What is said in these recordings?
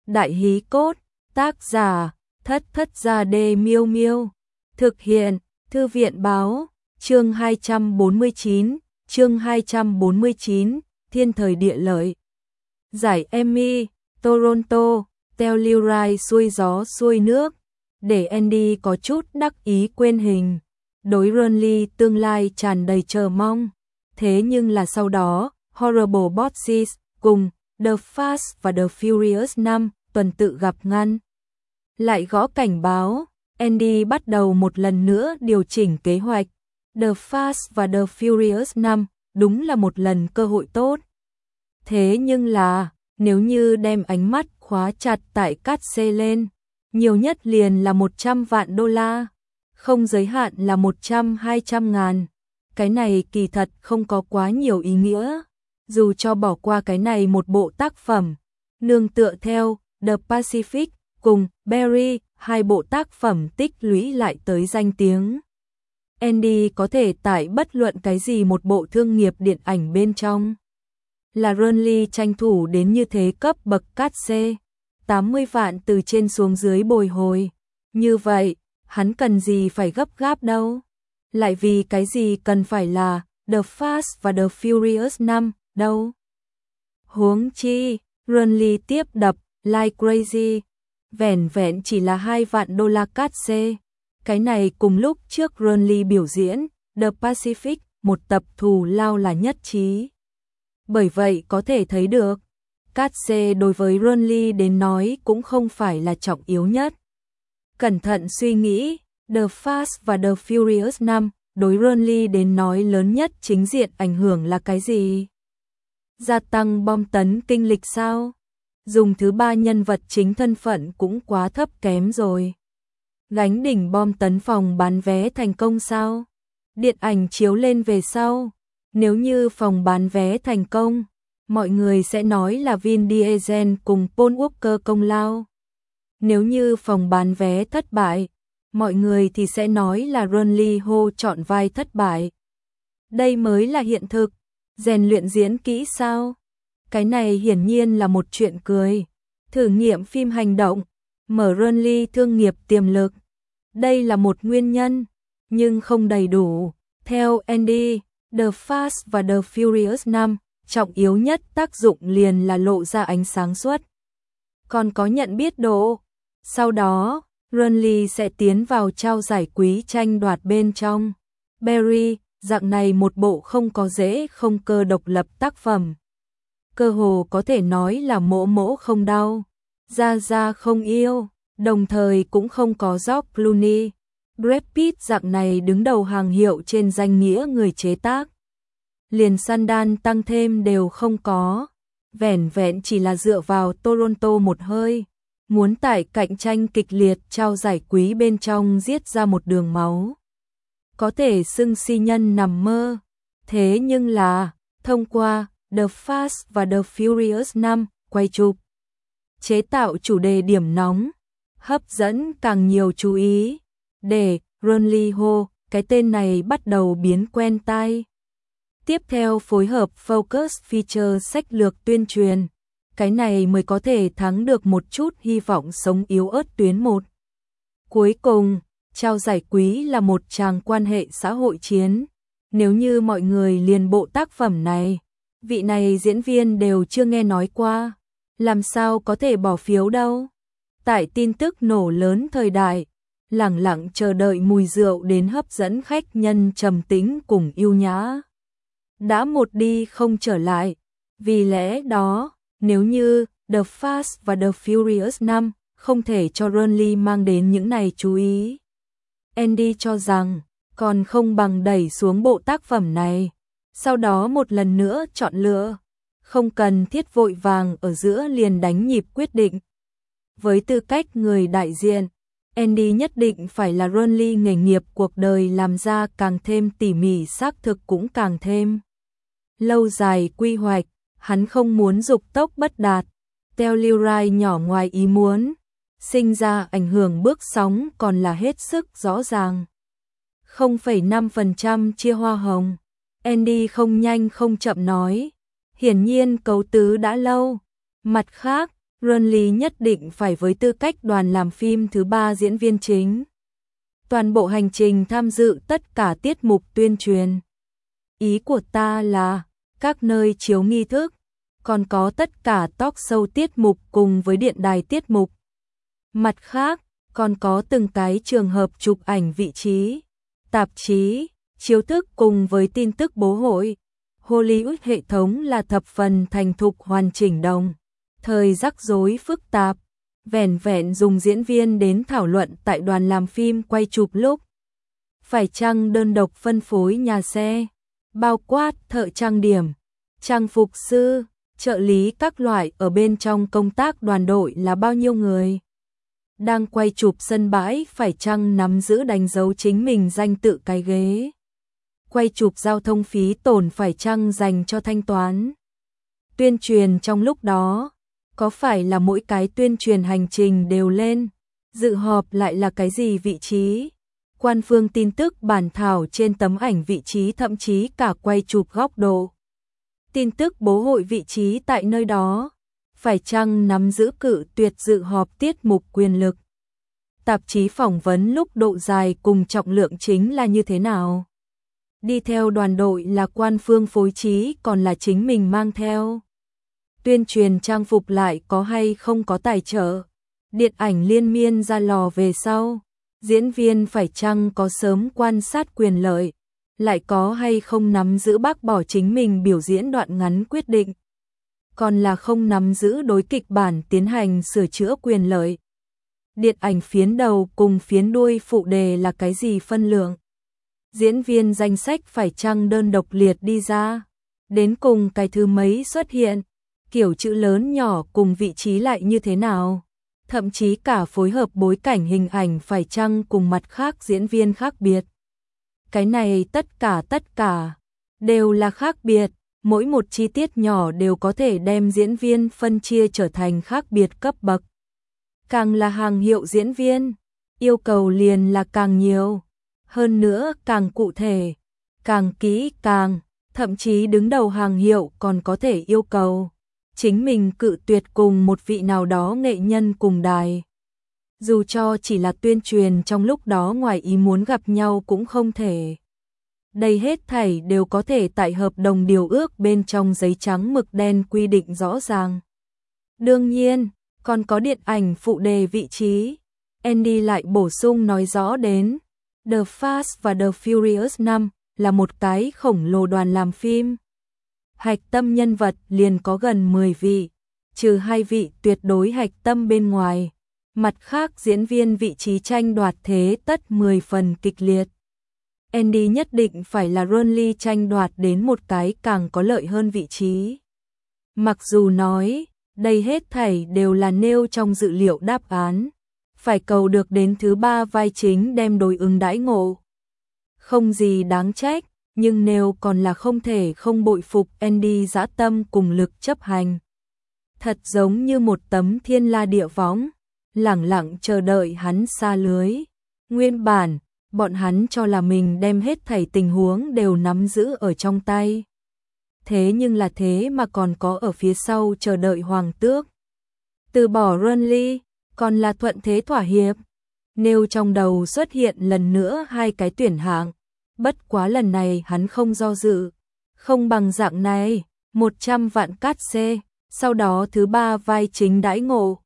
Đại hí cốt, tác giả, Thất Thất Gia Đê Miêu Miêu. Thực hiện, Thư viện báo, chương 249, Thiên thời địa lợi. Giải Emmy, Toronto, Telluride xuôi gió xuôi nước, để Andy có chút đắc ý quên hình. Đối Burnley tương lai tràn đầy chờ mong. Thế nhưng là sau đó, Horrible Bosses cùng The Fast và The Furious 5 tuần tự gặp ngăn. Lại gõ cảnh báo, Andy bắt đầu một lần nữa điều chỉnh kế hoạch. The Fast và The Furious 5 đúng là một lần cơ hội tốt. Thế nhưng là, nếu như đem ánh mắt khóa chặt tại cát xê lên, nhiều nhất liền là 100 vạn đô la, không giới hạn là 100-200 ngàn. Cái này kỳ thật không có quá nhiều ý nghĩa. Dù cho bỏ qua cái này một bộ tác phẩm, nương tựa theo The Pacific cùng Barry, hai bộ tác phẩm tích lũy lại tới danh tiếng. Andy có thể tải bất luận cái gì một bộ thương nghiệp điện ảnh bên trong. Là Burnley tranh thủ đến như thế cấp bậc cát xê, 80 vạn từ trên xuống dưới bồi hồi. Như vậy, hắn cần gì phải gấp gáp đâu. Lại vì cái gì cần phải là The Fast và The Furious 5 đâu. Huống chi, Burnley tiếp đập Like Crazy, vẻn vẹn chỉ là 2 vạn đô la cát xê. Cái này cùng lúc trước Burnley biểu diễn The Pacific, một tập thù lao là nhất trí. Bởi vậy có thể thấy được, cát xê đối với Burnley đến nói cũng không phải là trọng yếu nhất. Cẩn thận suy nghĩ, The Fast và The Furious 5 đối Burnley đến nói lớn nhất chính diện ảnh hưởng là cái gì? Gia tăng bom tấn kinh lịch sao? Dùng thứ ba nhân vật chính thân phận cũng quá thấp kém rồi. Gánh đỉnh bom tấn phòng bán vé thành công sao? Điện ảnh chiếu lên về sau, nếu như phòng bán vé thành công, mọi người sẽ nói là Vin Diesel cùng Paul Walker công lao. Nếu như phòng bán vé thất bại, mọi người thì sẽ nói là Burnley Ho chọn vai thất bại. Đây mới là hiện thực. Rèn luyện diễn kỹ sao? Cái này hiển nhiên là một chuyện cười. Thử nghiệm phim hành động, mở Burnley thương nghiệp tiềm lực. Đây là một nguyên nhân, nhưng không đầy đủ. Theo Andy, The Fast và The Furious 5, trọng yếu nhất tác dụng liền là lộ ra ánh sáng suốt. Còn có nhận biết độ. Sau đó, Burnley sẽ tiến vào trao giải quý tranh đoạt bên trong. Barry, dạng này một bộ không có dễ không cơ độc lập tác phẩm. Cơ hồ có thể nói là mỗ mỗ không đau, ra không yêu, đồng thời cũng không có George Clooney, Brad Pitt dạng này đứng đầu hàng hiệu trên danh nghĩa người chế tác. Liền Sandan tăng thêm đều không có, vẻn vẹn chỉ là dựa vào Toronto một hơi. Muốn tại cạnh tranh kịch liệt trao giải quý bên trong giết ra một đường máu. Có thể xưng si nhân nằm mơ. Thế nhưng là, thông qua The Fast và The Furious 5 quay chụp, chế tạo chủ đề điểm nóng, hấp dẫn càng nhiều chú ý, để Burnley Ho, cái tên này bắt đầu biến quen tai. Tiếp theo phối hợp Focus Feature sách lược tuyên truyền. Cái này mới có thể thắng được một chút hy vọng sống yếu ớt tuyến 1. Cuối cùng, trao giải quý là một tràng quan hệ xã hội chiến. Nếu như mọi người liền bộ tác phẩm này, vị này diễn viên đều chưa nghe nói qua, làm sao có thể bỏ phiếu đâu. Tại tin tức nổ lớn thời đại, lẳng lặng chờ đợi mùi rượu đến hấp dẫn khách nhân trầm tĩnh cùng yêu nhã. Đã một đi không trở lại, vì lẽ đó, nếu như The Fast và The Furious 5 không thể cho Burnley mang đến những này chú ý, Andy cho rằng còn không bằng đẩy xuống bộ tác phẩm này, sau đó một lần nữa chọn lựa, không cần thiết vội vàng ở giữa liền đánh nhịp quyết định. Với tư cách người đại diện, Andy nhất định phải là Burnley nghề nghiệp cuộc đời làm ra càng thêm tỉ mỉ xác thực cũng càng thêm lâu dài quy hoạch. Hắn không muốn dục tốc bất đạt, Telluride nhỏ ngoài ý muốn, sinh ra ảnh hưởng bước sóng còn là hết sức rõ ràng. 0,5% chia hoa hồng, Andy không nhanh không chậm nói, hiển nhiên cấu tứ đã lâu. Mặt khác, Renly nhất định phải với tư cách đoàn làm phim thứ 3 diễn viên chính. Toàn bộ hành trình tham dự tất cả tiết mục tuyên truyền. Ý của ta là các nơi chiếu nghi thức, còn có tất cả talk show tiết mục cùng với điện đài tiết mục. Mặt khác, còn có từng cái trường hợp chụp ảnh vị trí, tạp chí, chiếu thức cùng với tin tức bố hội. Hollywood hệ thống là thập phần thành thục hoàn chỉnh đồng thời rắc rối phức tạp, vẻn vẹn dùng diễn viên đến thảo luận tại đoàn làm phim quay chụp lúc. Phải chăng đơn độc phân phối nhà xe, bao quát thợ trang điểm, trang phục sư, trợ lý các loại ở bên trong công tác đoàn đội là bao nhiêu người. Đang quay chụp sân bãi phải chăng nắm giữ đánh dấu chính mình danh tự cái ghế. Quay chụp giao thông phí tổn phải chăng dành cho thanh toán. Tuyên truyền trong lúc đó, có phải là mỗi cái tuyên truyền hành trình đều lên, dự họp lại là cái gì vị trí, quan phương tin tức bản thảo trên tấm ảnh vị trí thậm chí cả quay chụp góc độ. Tin tức bố hội vị trí tại nơi đó, phải chăng nắm giữ cự tuyệt dự họp tiết mục quyền lực. Tạp chí phỏng vấn lúc độ dài cùng trọng lượng chính là như thế nào. Đi theo đoàn đội là quan phương phối trí còn là chính mình mang theo. Tuyên truyền trang phục lại có hay không có tài trợ. Điện ảnh liên miên ra lò về sau. Diễn viên phải chăng có sớm quan sát quyền lợi. Lại có hay không nắm giữ bác bỏ chính mình biểu diễn đoạn ngắn quyết định. Còn là không nắm giữ đối kịch bản tiến hành sửa chữa quyền lợi. Điện ảnh phiến đầu cùng phiến đuôi phụ đề là cái gì phân lượng. Diễn viên danh sách phải chăng đơn độc liệt đi ra. Đến cùng cái thứ mấy xuất hiện. Kiểu chữ lớn nhỏ cùng vị trí lại như thế nào. Thậm chí cả phối hợp bối cảnh hình ảnh phải chăng cùng mặt khác diễn viên khác biệt. Cái này tất cả đều là khác biệt. Mỗi một chi tiết nhỏ đều có thể đem diễn viên phân chia trở thành khác biệt cấp bậc. Càng là hàng hiệu diễn viên, yêu cầu liền là càng nhiều. Hơn nữa càng cụ thể, càng kỹ càng, thậm chí đứng đầu hàng hiệu còn có thể yêu cầu chính mình cự tuyệt cùng một vị nào đó nghệ nhân cùng đài. Dù cho chỉ là tuyên truyền trong lúc đó ngoài ý muốn gặp nhau cũng không thể. Đây hết thảy đều có thể tại hợp đồng điều ước bên trong giấy trắng mực đen quy định rõ ràng. Đương nhiên, còn có điện ảnh phụ đề vị trí. Andy lại bổ sung nói rõ đến The Fast và The Furious 5 là một cái khổng lồ đoàn làm phim. Hạch tâm nhân vật liền có gần 10 vị, trừ 2 vị tuyệt đối hạch tâm bên ngoài. Mặt khác diễn viên vị trí tranh đoạt thế tất 10 phần kịch liệt. Andy nhất định phải là Renly tranh đoạt đến một cái càng có lợi hơn vị trí. Mặc dù nói, đây hết thảy đều là nêu trong dự liệu đáp án. Phải cầu được đến thứ 3 vai chính đem đối ứng đãi ngộ. Không gì đáng trách, nhưng nêu còn là không thể không bội phục Andy dã tâm cùng lực chấp hành. Thật giống như một tấm thiên la địa võng, lẳng lặng chờ đợi hắn xa lưới. Nguyên bản, bọn hắn cho là mình đem hết thảy tình huống đều nắm giữ ở trong tay. Thế nhưng là thế mà còn có ở phía sau chờ đợi hoàng tước. Từ bỏ Renly, còn là thuận thế thỏa hiệp. Nêu trong đầu xuất hiện lần nữa 2 cái tuyển hạng. Bất quá lần này hắn không do dự. Không bằng dạng này, 100 vạn cát xê, sau đó thứ 3 vai chính đãi ngộ.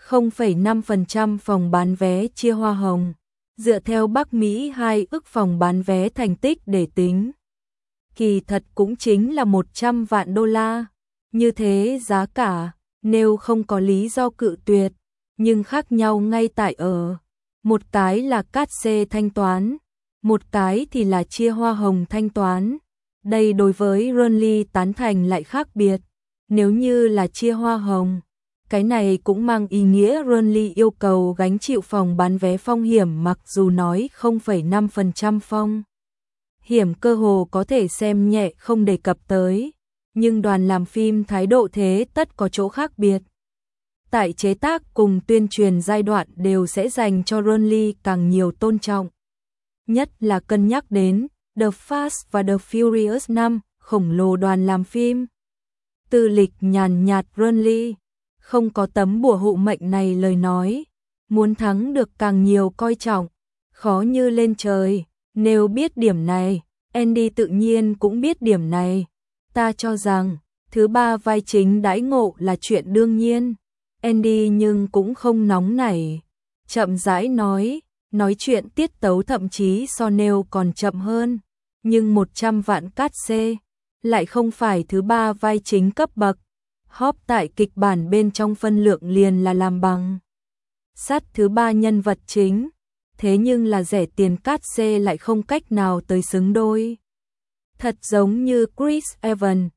0,5% phòng bán vé chia hoa hồng. Dựa theo Bắc Mỹ 2 ức phòng bán vé thành tích để tính. Kỳ thật cũng chính là 100 vạn đô la. Như thế giá cả, nếu không có lý do cự tuyệt, nhưng khác nhau ngay tại ở. Một cái là cát xê thanh toán, một cái thì là chia hoa hồng thanh toán. Đây đối với Renly tán thành lại khác biệt. Nếu như là chia hoa hồng, cái này cũng mang ý nghĩa Renly yêu cầu gánh chịu phòng bán vé phong hiểm, mặc dù nói 0,5% phong hiểm cơ hồ có thể xem nhẹ không đề cập tới, nhưng đoàn làm phim thái độ thế tất có chỗ khác biệt. Tại chế tác cùng tuyên truyền giai đoạn đều sẽ dành cho Renly càng nhiều tôn trọng. Nhất là cân nhắc đến The Fast và The Furious 5, khổng lồ đoàn làm phim. Tư lịch nhàn nhạt Renly, không có tấm bùa hộ mệnh này lời nói, muốn thắng được càng nhiều coi trọng, khó như lên trời. Nếu biết điểm này, Andy tự nhiên cũng biết điểm này. Ta cho rằng, thứ ba vai chính đãi ngộ là chuyện đương nhiên. Andy nhưng cũng không nóng nảy, chậm rãi nói chuyện tiết tấu thậm chí so Neil còn chậm hơn. Nhưng 100 vạn cát xê lại không phải thứ ba vai chính cấp bậc. Hop tại kịch bản bên trong phân lượng liền là làm bằng sắt thứ ba nhân vật chính, thế nhưng là rẻ tiền cát xê lại không cách nào tới xứng đôi. Thật giống như Chris Evans,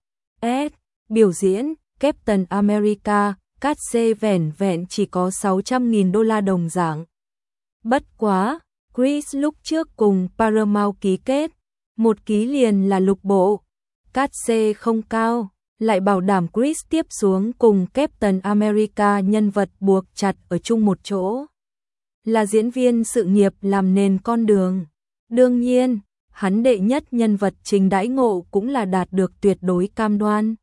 biểu diễn Captain America, cát xê vẻn vẹn chỉ có 600.000 đô la đồng dạng. Bất quá, Chris lúc trước cùng Paramount ký kết, một ký liền là lục bộ, cát xê không cao, lại bảo đảm Chris tiếp xuống cùng Captain America nhân vật buộc chặt ở chung một chỗ. Là diễn viên sự nghiệp làm nền con đường. Đương nhiên, hắn đệ nhất nhân vật chính đãi ngộ cũng là đạt được tuyệt đối cam đoan.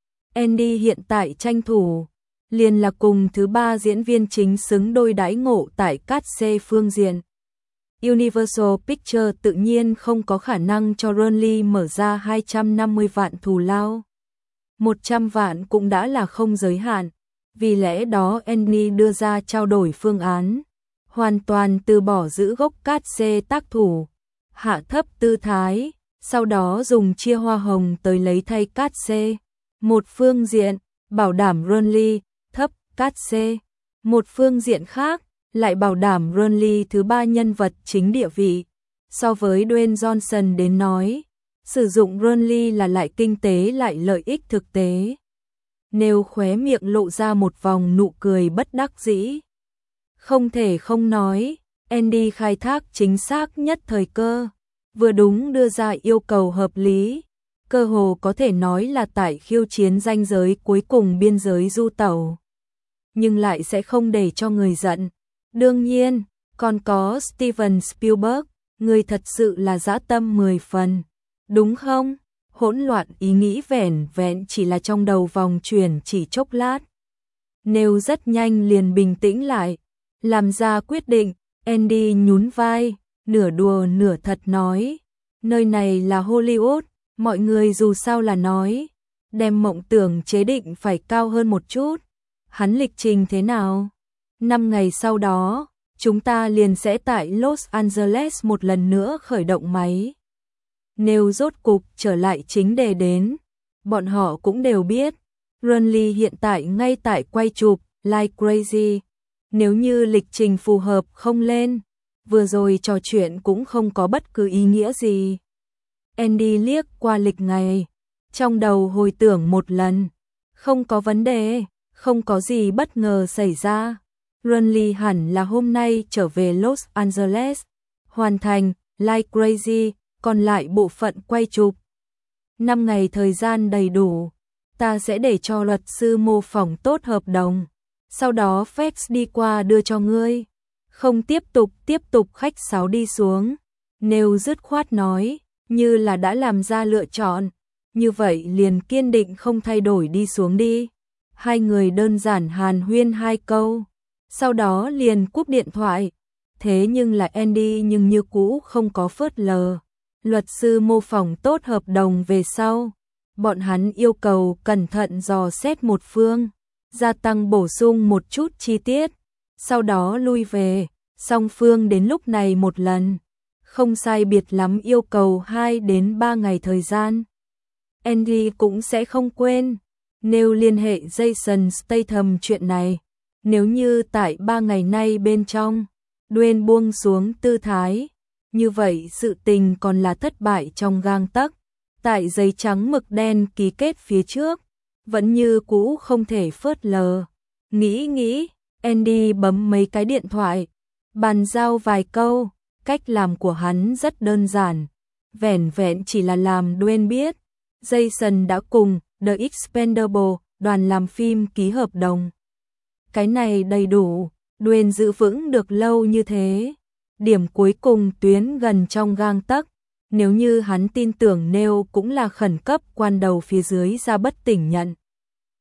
Andy hiện tại tranh thủ, liền là cùng thứ ba diễn viên chính xứng đôi đãi ngộ tại cát xê phương diện. Universal Pictures tự nhiên không có khả năng cho Ron Lee mở ra 250 vạn thù lao. 100 vạn cũng đã là không giới hạn, vì lẽ đó Andy đưa ra trao đổi phương án, hoàn toàn từ bỏ giữ gốc cát xê tác thủ, hạ thấp tư thái, sau đó dùng chia hoa hồng tới lấy thay cát xê. Một phương diện, bảo đảm Ron Lee thấp cát xê, một phương diện khác, lại bảo đảm Ron Lee thứ ba nhân vật chính địa vị. So với Dwayne Johnson đến nói, sử dụng Ron Lee là lại kinh tế lại lợi ích thực tế. Nếu khóe miệng lộ ra một vòng nụ cười bất đắc dĩ. Không thể không nói, Andy khai thác chính xác nhất thời cơ, vừa đúng đưa ra yêu cầu hợp lý, cơ hồ có thể nói là tại khiêu chiến ranh giới cuối cùng biên giới du tẩu. Nhưng lại sẽ không để cho người giận. Đương nhiên, còn có Steven Spielberg, người thật sự là dã tâm 10 phần. Đúng không? Hỗn loạn ý nghĩ vẻn vẹn chỉ là trong đầu vòng chuyển chỉ chốc lát. Nếu rất nhanh liền bình tĩnh lại, làm ra quyết định, Andy nhún vai, nửa đùa nửa thật nói. Nơi này là Hollywood, mọi người dù sao là nói, đem mộng tưởng chế định phải cao hơn một chút. Hắn lịch trình thế nào? 5 ngày sau đó, chúng ta liền sẽ tại Los Angeles một lần nữa khởi động máy. Nếu rốt cục trở lại chính đề đến, bọn họ cũng đều biết, Ron Lee hiện tại ngay tại quay chụp Like Crazy. Nếu như lịch trình phù hợp không lên, vừa rồi trò chuyện cũng không có bất cứ ý nghĩa gì. Andy liếc qua lịch ngày, trong đầu hồi tưởng một lần, không có vấn đề, không có gì bất ngờ xảy ra. Ron Lee hẳn là hôm nay trở về Los Angeles, hoàn thành Like Crazy, còn lại bộ phận quay chụp. 5 ngày thời gian đầy đủ, ta sẽ để cho luật sư mô phỏng tốt hợp đồng, sau đó fax đi qua đưa cho ngươi. Không tiếp tục khách sáo đi xuống. Nếu dứt khoát nói, như là đã làm ra lựa chọn, như vậy liền kiên định không thay đổi đi xuống đi. Hai người đơn giản hàn huyên 2 câu, sau đó liền cúp điện thoại. Thế nhưng là Andy nhưng như cũ không có phớt lờ. Luật sư mô phỏng tốt hợp đồng về sau, bọn hắn yêu cầu cẩn thận dò xét một phương, gia tăng bổ sung một chút chi tiết, sau đó lui về, song phương đến lúc này một lần, không sai biệt lắm yêu cầu 2 đến 3 ngày thời gian. Andy cũng sẽ không quên, nếu liên hệ Jason Statham chuyện này, nếu như tại 3 ngày nay bên trong, Dwayne buông xuống tư thái, như vậy sự tình còn là thất bại trong gang tấc. Tại giấy trắng mực đen ký kết phía trước, vẫn như cũ không thể phớt lờ. Nghĩ, Andy bấm mấy cái điện thoại, bàn giao vài câu, cách làm của hắn rất đơn giản, vẻn vẹn chỉ là làm Dwayne biết, Jason đã cùng The Expendables đoàn làm phim ký hợp đồng. Cái này đầy đủ, Dwayne giữ vững được lâu như thế. Điểm cuối cùng tuyến gần trong gang tấc, nếu như hắn tin tưởng Neil cũng là khẩn cấp quan đầu phía dưới ra bất tỉnh nhận.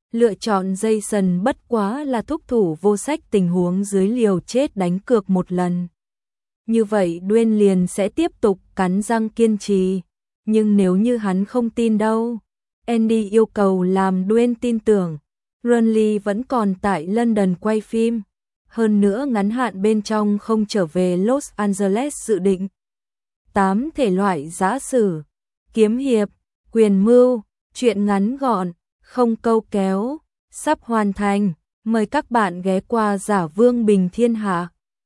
Lựa chọn Jason bất quá là thúc thủ vô sách tình huống dưới liều chết đánh cược một lần. Như vậy Dwayne liền sẽ tiếp tục cắn răng kiên trì. Nhưng nếu như hắn không tin đâu? Andy yêu cầu làm Dwayne tin tưởng. Renly vẫn còn tại London quay phim. Hơn nữa ngắn hạn bên trong không trở về Los Angeles dự định. 8 thể loại giã sử, kiếm hiệp, quyền mưu, truyện ngắn gọn, không câu kéo, sắp hoàn thành. Mời các bạn ghé qua Giả Vương Bình Thiên Hạ.